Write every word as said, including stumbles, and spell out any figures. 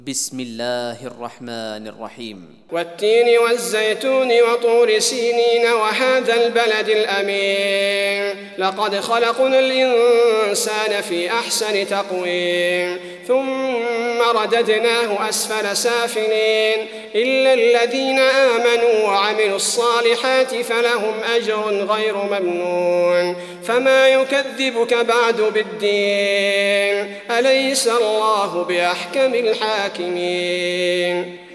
بسم الله الرحمن الرحيم. والتين والزيتون وطور سينين وهذا البلد الأمين لقد خلقنا الإنسان في أحسن تقويم ثم رددناه أسفل سافلين إلا الذين آمنوا وعملوا الصالحات فلهم أجر غير ممنون فما يكذبك بعد بالدين أليس الله بأحكم الحاكمين.